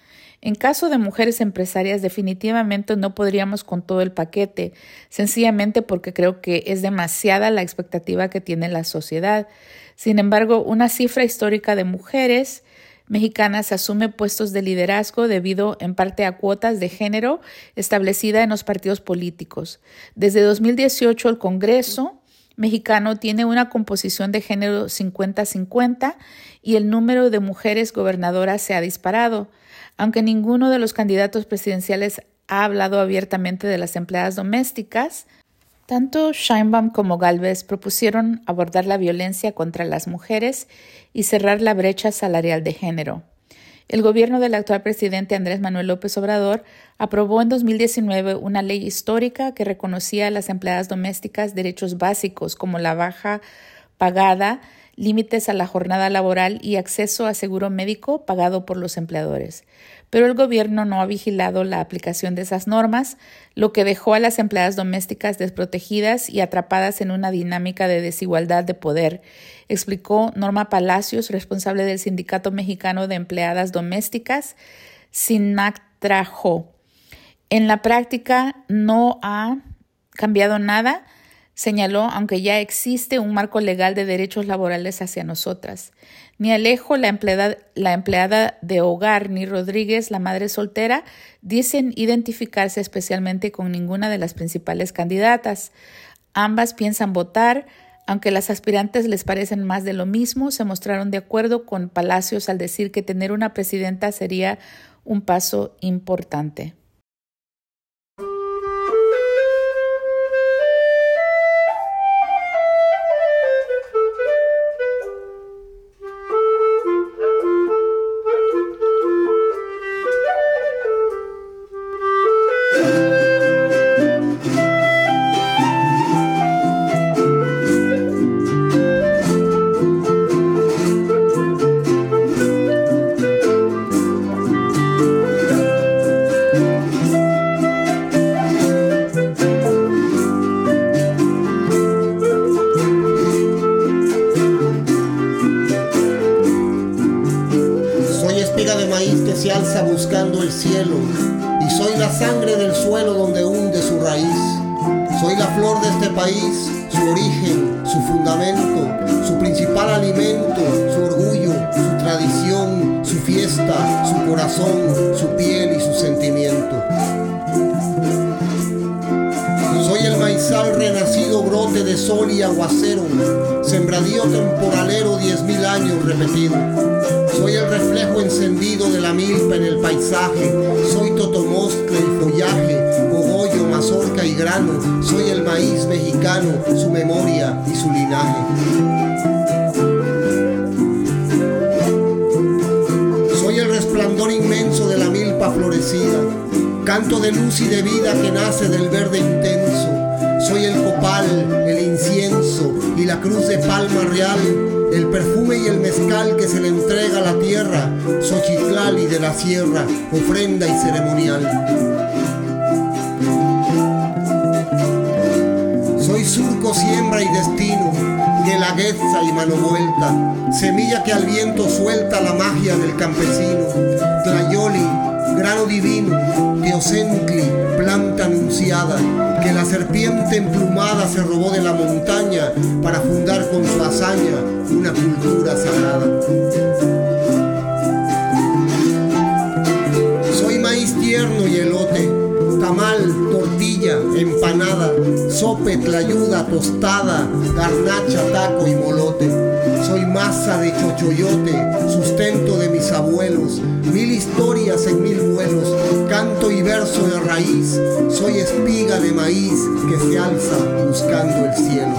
En caso de mujeres empresarias, definitivamente no podríamos con todo el paquete, sencillamente porque creo que es demasiada la expectativa que tiene la sociedad. Sin embargo, una cifra histórica de mujeres mexicanas asume puestos de liderazgo debido en parte a cuotas de género establecida en los partidos políticos. Desde 2018, el Congreso mexicano tiene una composición de género 50-50 y el número de mujeres gobernadoras se ha disparado. Aunque ninguno de los candidatos presidenciales ha hablado abiertamente de las empleadas domésticas, tanto Sheinbaum como Gálvez propusieron abordar la violencia contra las mujeres y cerrar la brecha salarial de género. El gobierno del actual presidente Andrés Manuel López Obrador aprobó en 2019 una ley histórica que reconocía a las empleadas domésticas derechos básicos como la baja pagada, límites a la jornada laboral y acceso a seguro médico pagado por los empleadores. Pero el gobierno no ha vigilado la aplicación de esas normas, lo que dejó a las empleadas domésticas desprotegidas y atrapadas en una dinámica de desigualdad de poder, explicó Norma Palacios, responsable del Sindicato Mexicano de Empleadas Domésticas, SINMAC-TRAJO. En la práctica no ha cambiado nada, señaló, aunque ya existe un marco legal de derechos laborales hacia nosotras. Ni Alejo, la empleada de hogar, ni Rodríguez, la madre soltera, dicen identificarse especialmente con ninguna de las principales candidatas. Ambas piensan votar, aunque las aspirantes les parecen más de lo mismo, se mostraron de acuerdo con Palacios al decir que tener una presidenta sería un paso importante. buscando el cielo, y soy la sangre del suelo donde hunde su raíz. Soy la flor de este país, su origen, su fundamento, su principal alimento, su orgullo, su tradición, su fiesta, su corazón, su piel y su sentimiento. Soy el maizal renacido, brote de sol y aguacero, sembradío temporalero, 10.000 años repetido. Soy el reflejo encendido de la milpa en el paisaje. Soy totomostle y follaje, cogollo, mazorca y grano. Soy el maíz mexicano, su memoria y su linaje. Soy el resplandor inmenso de la milpa florecida, canto de luz y de vida que nace del verde intenso. Soy el copal, el incienso y la cruz de palma real, el perfume y el mezcal que se le entrega a la tierra, Xochitlali de la sierra, ofrenda y ceremonial. Soy surco, siembra y destino, guelaguetza y mano vuelta, semilla que al viento suelta la magia del campesino, Tlayoli, grano divino, Teocentli, planta anunciada, que la serpiente emplumada se robó de la montaña para fundar con su hazaña una cultura sagrada. Soy maíz tierno y elote, tamal, tortilla, empanada, sope, tlayuda, tostada, garnacha, taco y molote. Soy masa de chochoyote, sustento de mis abuelos, 1000 historias en 1000 vuelos, canto y verso de raíz. Soy espiga de maíz que se alza buscando el cielo.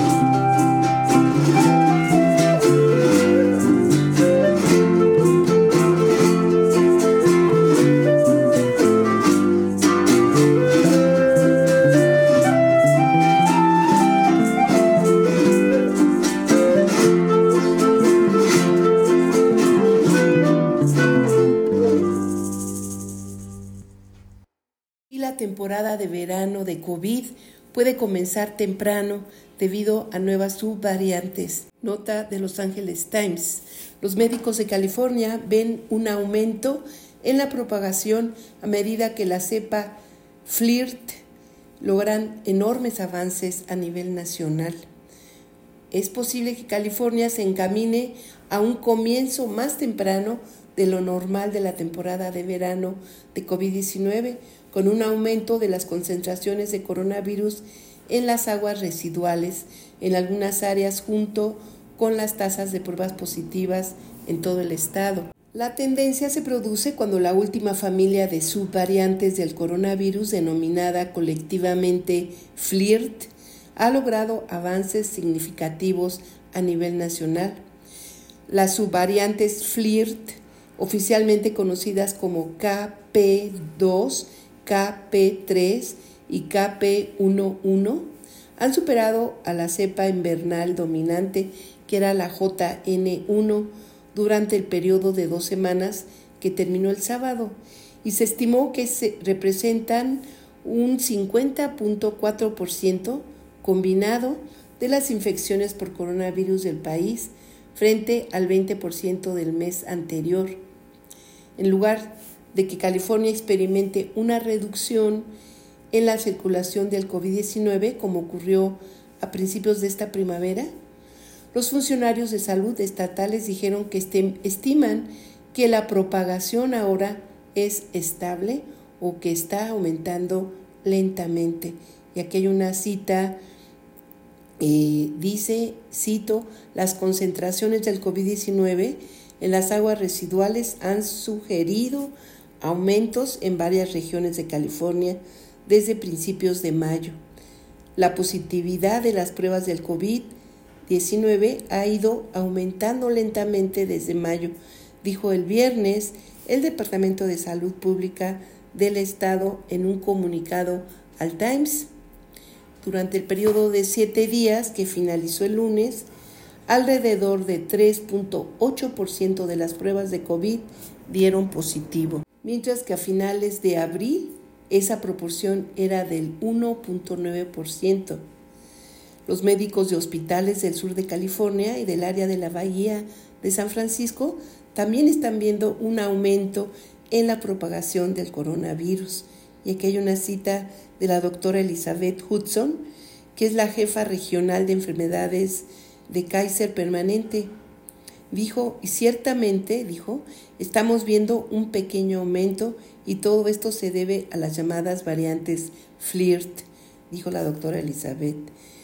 La temporada de verano de COVID puede comenzar temprano debido a nuevas subvariantes. Nota de Los Angeles Times. Los médicos de California ven un aumento en la propagación a medida que la cepa Flirt logran enormes avances a nivel nacional. Es posible que California se encamine a un comienzo más temprano de lo normal de la temporada de verano de COVID-19, con un aumento de las concentraciones de coronavirus en las aguas residuales en algunas áreas junto con las tasas de pruebas positivas en todo el estado. La tendencia se produce cuando la última familia de subvariantes del coronavirus, denominada colectivamente Flirt, ha logrado avances significativos a nivel nacional. Las subvariantes Flirt, oficialmente conocidas como KP2, KP3 y KP11, han superado a la cepa invernal dominante, que era la JN1, durante el periodo de 2 semanas que terminó el sábado, y se estimó que representan un 50.4% combinado de las infecciones por coronavirus del país frente al 20% del mes anterior. En lugar de que California experimente una reducción en la circulación del COVID-19, como ocurrió a principios de esta primavera, los funcionarios de salud estatales dijeron que estiman que la propagación ahora es estable o que está aumentando lentamente. Y aquí hay una cita, dice, cito, las concentraciones del COVID-19 en las aguas residuales han sugerido aumentos en varias regiones de California desde principios de mayo. La positividad de las pruebas del COVID-19 ha ido aumentando lentamente desde mayo, dijo el viernes el Departamento de Salud Pública del Estado en un comunicado al Times. Durante el periodo de 7 días que finalizó el lunes, alrededor de 3.8% de las pruebas de COVID dieron positivo, mientras que a finales de abril esa proporción era del 1.9%. Los médicos de hospitales del sur de California y del área de la Bahía de San Francisco también están viendo un aumento en la propagación del coronavirus. Y aquí hay una cita de la doctora Elizabeth Hudson, que es la jefa regional de enfermedades de Kaiser Permanente. Dijo, y ciertamente, dijo, estamos viendo un pequeño aumento y todo esto se debe a las llamadas variantes FLIRT, dijo la doctora Elizabeth.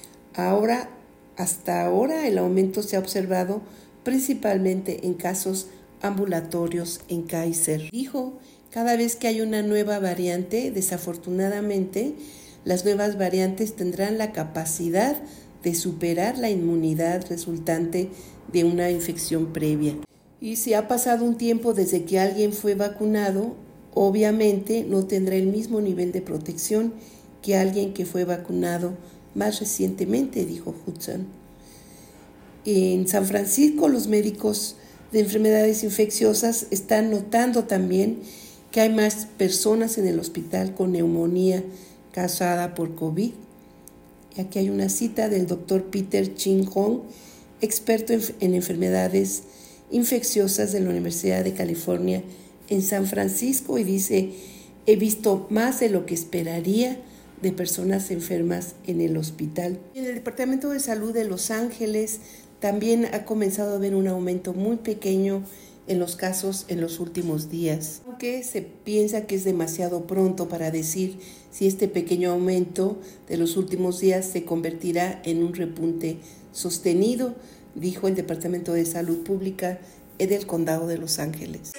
Hasta ahora el aumento se ha observado principalmente en casos ambulatorios en Kaiser. Dijo, cada vez que hay una nueva variante, desafortunadamente, las nuevas variantes tendrán la capacidad de superar la inmunidad resultante de una infección previa. Y si ha pasado un tiempo desde que alguien fue vacunado, obviamente no tendrá el mismo nivel de protección que alguien que fue vacunado más recientemente, dijo Hudson. En San Francisco, los médicos de enfermedades infecciosas están notando también que hay más personas en el hospital con neumonía causada por COVID. Y aquí hay una cita del doctor Peter Chin Hong, experto en enfermedades infecciosas de la Universidad de California en San Francisco, y dice, he visto más de lo que esperaría de personas enfermas en el hospital. En el Departamento de Salud de Los Ángeles también ha comenzado a haber un aumento muy pequeño en los casos en los últimos días, aunque se piensa que es demasiado pronto para decir si este pequeño aumento de los últimos días se convertirá en un repunte sostenido, dijo el Departamento de Salud Pública del Condado de Los Ángeles.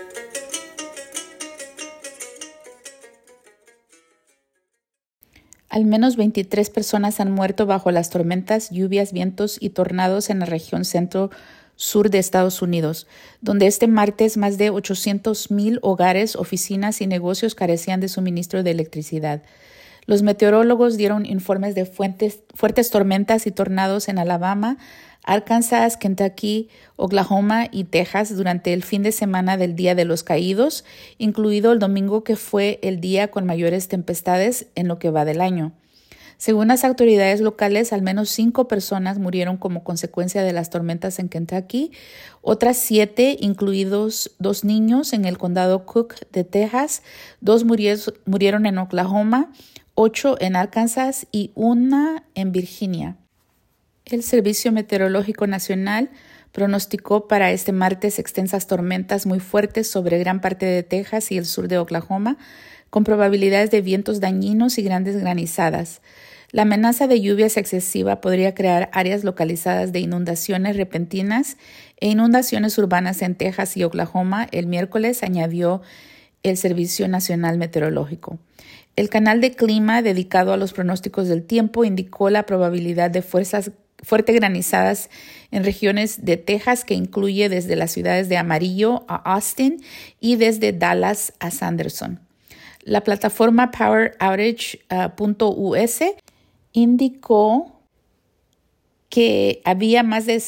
Al menos 23 personas han muerto bajo las tormentas, lluvias, vientos y tornados en la región centro-sur de Estados Unidos, donde este martes más de 800,000 hogares, oficinas y negocios carecían de suministro de electricidad. Los meteorólogos dieron informes de fuertes tormentas y tornados en Alabama, Arkansas, Kentucky, Oklahoma y Texas durante el fin de semana del Día de los Caídos, incluido el domingo, que fue el día con mayores tempestades en lo que va del año. Según las autoridades locales, al menos 5 personas murieron como consecuencia de las tormentas en Kentucky, otras 7, incluidos 2 niños en el condado Cook de Texas, 2 murieron en Oklahoma, 8 en Arkansas y 1 en Virginia. El Servicio Meteorológico Nacional pronosticó para este martes extensas tormentas muy fuertes sobre gran parte de Texas y el sur de Oklahoma, con probabilidades de vientos dañinos y grandes granizadas. La amenaza de lluvias excesiva podría crear áreas localizadas de inundaciones repentinas e inundaciones urbanas en Texas y Oklahoma el miércoles, añadió el Servicio Nacional Meteorológico. El canal de clima dedicado a los pronósticos del tiempo indicó la probabilidad de fuertes granizadas en regiones de Texas, que incluye desde las ciudades de Amarillo a Austin y desde Dallas a Sanderson. La plataforma PowerOutage.us indicó que había más de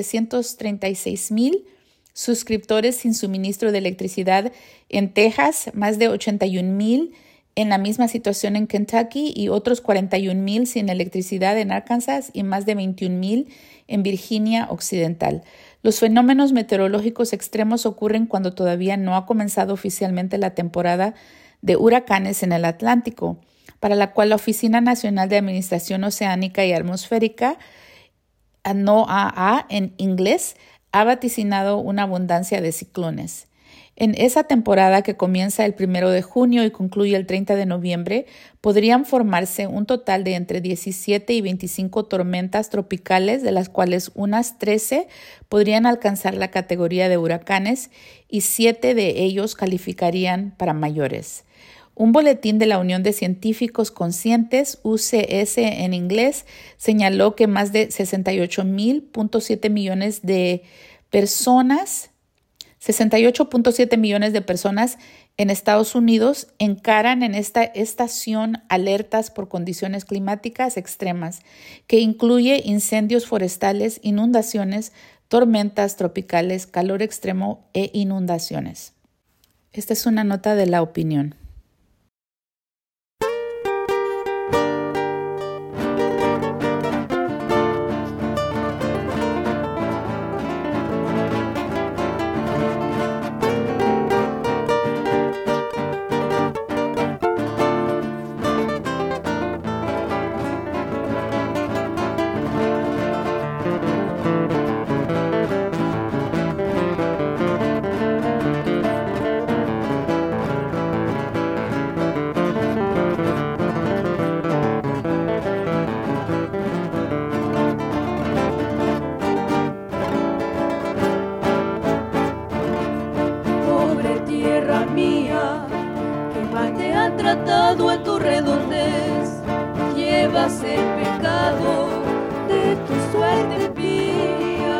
736,000 suscriptores sin suministro de electricidad en Texas, más de 81,000 en la misma situación en Kentucky y otros 41,000 sin electricidad en Arkansas y más de 21,000 en Virginia Occidental. Los fenómenos meteorológicos extremos ocurren cuando todavía no ha comenzado oficialmente la temporada de huracanes en el Atlántico, para la cual la Oficina Nacional de Administración Oceánica y Atmosférica, NOAA en inglés, ha vaticinado una abundancia de ciclones. En esa temporada, que comienza el 1 de junio y concluye el 30 de noviembre, podrían formarse un total de entre 17 y 25 tormentas tropicales, de las cuales unas 13 podrían alcanzar la categoría de huracanes y 7 de ellos calificarían para mayores. Un boletín de la Unión de Científicos Conscientes, UCS en inglés, señaló que más de 68.7 millones de personas 68.7 millones de personas en Estados Unidos encaran en esta estación alertas por condiciones climáticas extremas, que incluye incendios forestales, inundaciones, tormentas tropicales, calor extremo e inundaciones. Esta es una nota de La Opinión. mal te han tratado en tu redondez, llevas el pecado de tu suerte mía,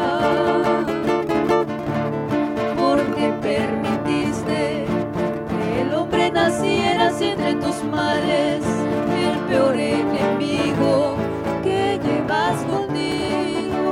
porque permitiste que el hombre naciera así entre tus males, el peor enemigo que llevas contigo.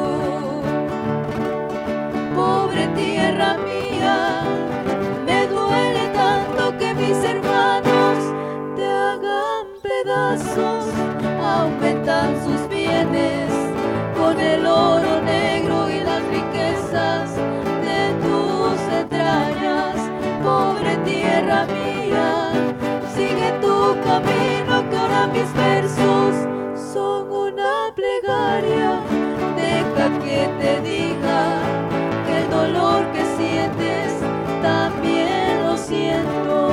Pobre tierra mía, me duele tanto que mis hermanos te hagan pedazos, aumentan sus bienes con el oro negro y las riquezas de tus entrañas. Pobre tierra mía, sigue tu camino, que ahora mis versos son una plegaria. Deja que te diga que el dolor que sientes también lo siento.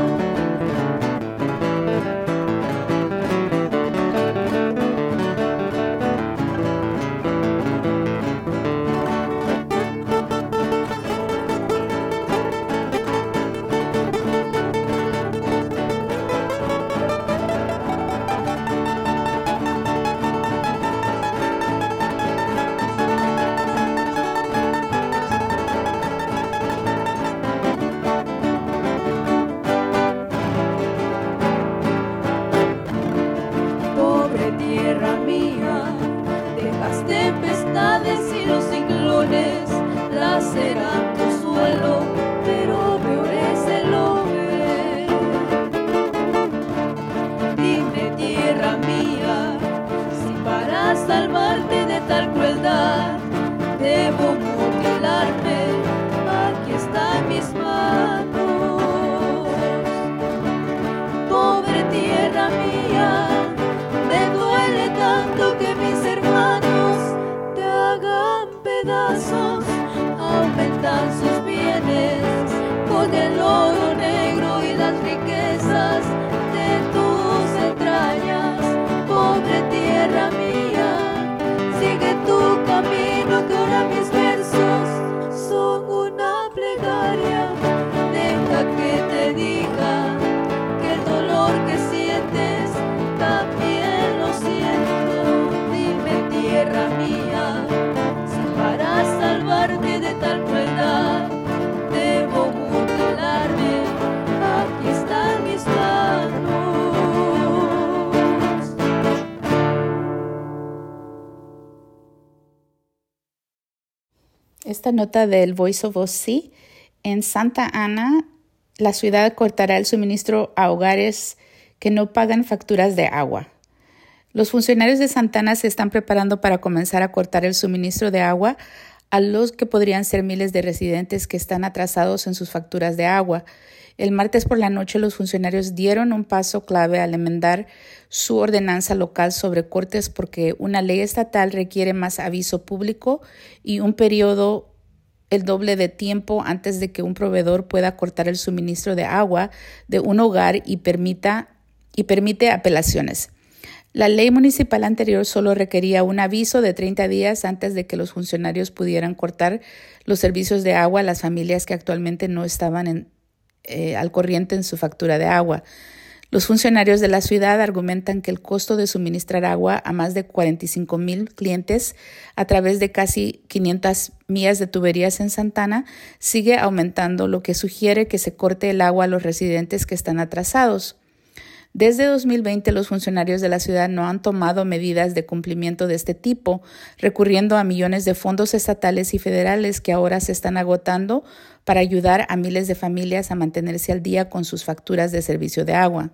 Pobre tierra mía, dejas tempestades y los ciclones laceran tu suelo, pero peor es el hombre. Dime tierra mía, si para salvarte de tal crueldad debo mutilarme, aquí están mis manos. Pobre tierra mía, me duele tanto que mis hermanos te hagan pedazos, aumentan sus bienes con el oro negro y las riquezas de tus entrañas. Pobre tierra mía, sigue tu camino, que ahora mis versos son una plegaria. Deja que te diga que el dolor que sientes también lo siento. Dime tierra mía, si para salvarte de tal crueldad debo mutilarme, aquí están mis manos. Esta nota del Voice of OC: en Santa Ana, la ciudad cortará el suministro a hogares que no pagan facturas de agua. Los funcionarios de Santa Ana se están preparando para comenzar a cortar el suministro de agua a los que podrían ser miles de residentes que están atrasados en sus facturas de agua. El martes por la noche, los funcionarios dieron un paso clave al enmendar su ordenanza local sobre cortes, porque una ley estatal requiere más aviso público y un periodo el doble de tiempo antes de que un proveedor pueda cortar el suministro de agua de un hogar y permite apelaciones. La ley municipal anterior solo requería un aviso de 30 días antes de que los funcionarios pudieran cortar los servicios de agua a las familias que actualmente no estaban al corriente en su factura de agua. Los funcionarios de la ciudad argumentan que el costo de suministrar agua a más de 45,000 clientes a través de casi 500 millas de tuberías en Santa Ana sigue aumentando, lo que sugiere que se corte el agua a los residentes que están atrasados. Desde 2020, los funcionarios de la ciudad no han tomado medidas de cumplimiento de este tipo, recurriendo a millones de fondos estatales y federales que ahora se están agotando para ayudar a miles de familias a mantenerse al día con sus facturas de servicio de agua.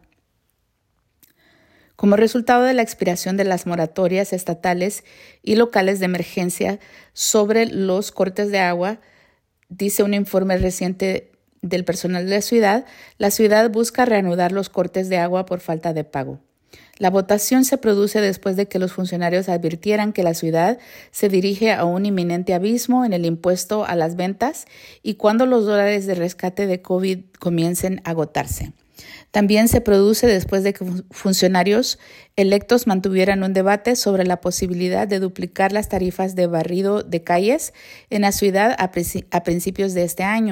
Como resultado de la expiración de las moratorias estatales y locales de emergencia sobre los cortes de agua, dice un informe reciente del personal de la ciudad busca reanudar los cortes de agua por falta de pago. La votación se produce después de que los funcionarios advirtieran que la ciudad se dirige a un inminente abismo en el impuesto a las ventas y cuando los dólares de rescate de COVID comiencen a agotarse. También se produce después de que funcionarios electos mantuvieran un debate sobre la posibilidad de duplicar las tarifas de barrido de calles en la ciudad a principios de este año.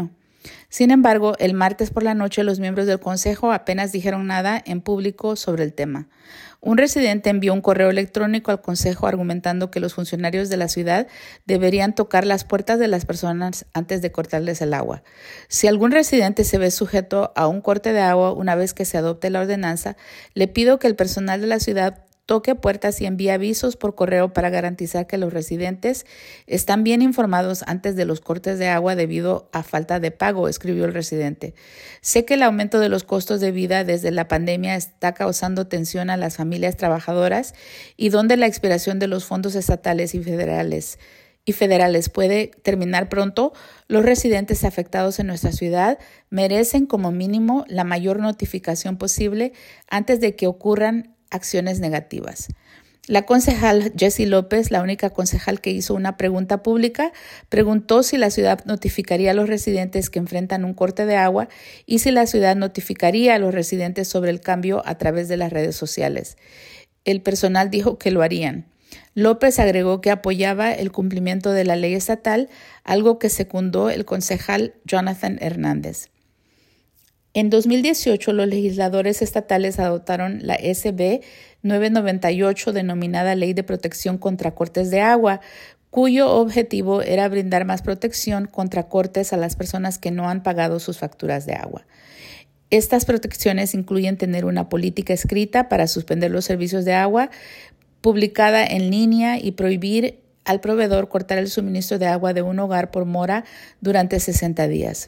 Sin embargo, el martes por la noche los miembros del consejo apenas dijeron nada en público sobre el tema. Un residente envió un correo electrónico al consejo argumentando que los funcionarios de la ciudad deberían tocar las puertas de las personas antes de cortarles el agua. Si algún residente se ve sujeto a un corte de agua una vez que se adopte la ordenanza, le pido que el personal de la ciudad toque puertas y envíe avisos por correo para garantizar que los residentes están bien informados antes de los cortes de agua debido a falta de pago, escribió el residente. Sé que el aumento de los costos de vida desde la pandemia está causando tensión a las familias trabajadoras y donde la expiración de los fondos estatales y federales puede terminar pronto, los residentes afectados en nuestra ciudad merecen como mínimo la mayor notificación posible antes de que ocurran acciones negativas. La concejal Jessie López, la única concejal que hizo una pregunta pública, preguntó si la ciudad notificaría a los residentes que enfrentan un corte de agua y si la ciudad notificaría a los residentes sobre el cambio a través de las redes sociales. El personal dijo que lo harían. López agregó que apoyaba el cumplimiento de la ley estatal, algo que secundó el concejal Jonathan Hernández. En 2018, los legisladores estatales adoptaron la SB 998, denominada Ley de Protección contra Cortes de Agua, cuyo objetivo era brindar más protección contra cortes a las personas que no han pagado sus facturas de agua. Estas protecciones incluyen tener una política escrita para suspender los servicios de agua, publicada en línea y prohibir al proveedor cortar el suministro de agua de un hogar por mora durante 60 días.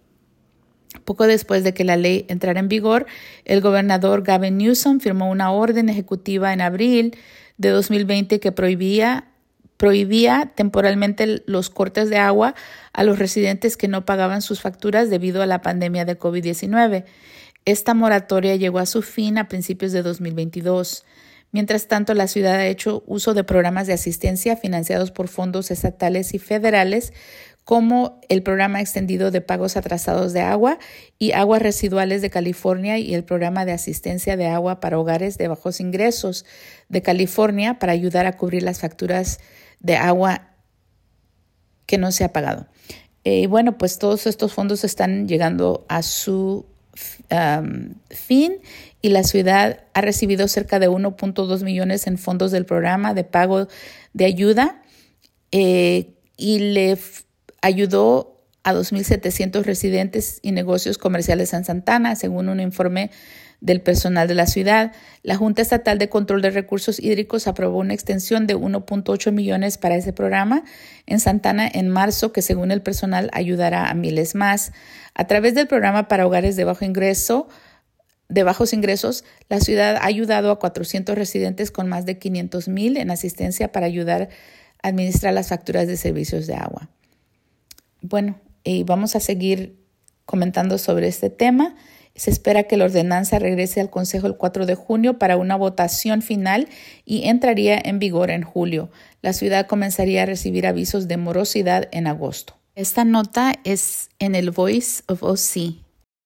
Poco después de que la ley entrara en vigor, el gobernador Gavin Newsom firmó una orden ejecutiva en abril de 2020 que prohibía temporalmente los cortes de agua a los residentes que no pagaban sus facturas debido a la pandemia de COVID-19. Esta moratoria llegó a su fin a principios de 2022. Mientras tanto, la ciudad ha hecho uso de programas de asistencia financiados por fondos estatales y federales, como el Programa Extendido de Pagos Atrasados de Agua y Aguas Residuales de California y el Programa de Asistencia de Agua para Hogares de Bajos Ingresos de California para ayudar a cubrir las facturas de agua que no se ha pagado. Bueno, pues todos estos fondos están llegando a su fin y la ciudad ha recibido cerca de 1.2 millones en fondos del programa de pago de ayuda y le ayudó a 2.700 residentes y negocios comerciales en Santana, según un informe del personal de la ciudad. La Junta Estatal de Control de Recursos Hídricos aprobó una extensión de 1.8 millones para ese programa en Santana en marzo, que según el personal ayudará a miles más. A través del programa para hogares de bajos ingresos, la ciudad ha ayudado a 400 residentes con más de 500,000 en asistencia para ayudar a administrar las facturas de servicios de agua. Bueno, y vamos a seguir comentando sobre este tema. Se espera que la ordenanza regrese al Consejo el 4 de junio para una votación final y entraría en vigor en julio. La ciudad comenzaría a recibir avisos de morosidad en agosto. Esta nota es en el Voice of OC.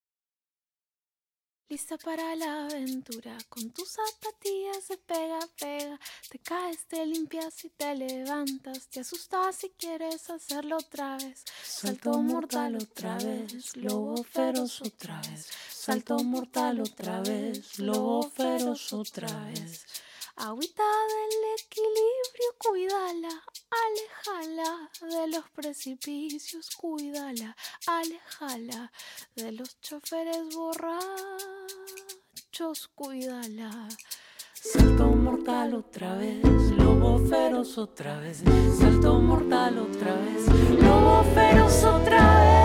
Lista para la aventura, con tus zapatillas de pega, te caes, te limpias y te levantas, te asustas si quieres hacerlo otra vez. Salto mortal otra vez, lobo feroz otra vez. Salto mortal otra vez, lobo feroz otra vez. Agüita del equilibrio, cuídala, aléjala de los precipicios, cuídala, aléjala de los choferes borrachos, cuídala. Salto mortal otra vez, lobo feroz otra vez. Salto mortal otra vez, lobo feroz otra vez.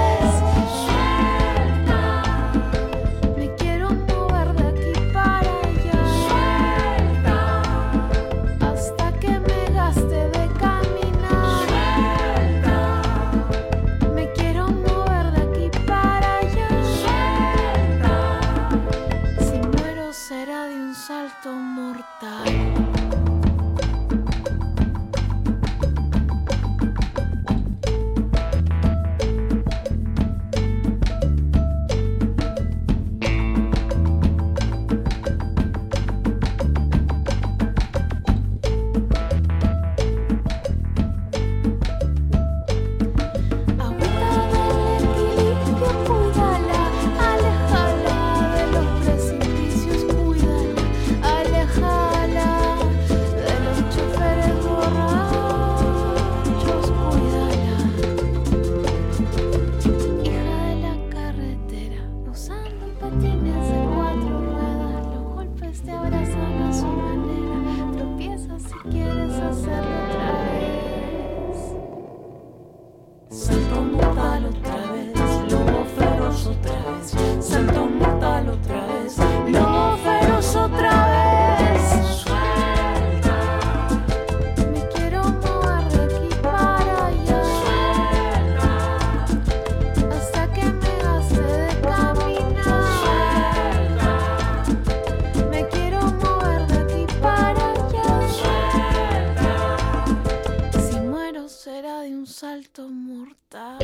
matar.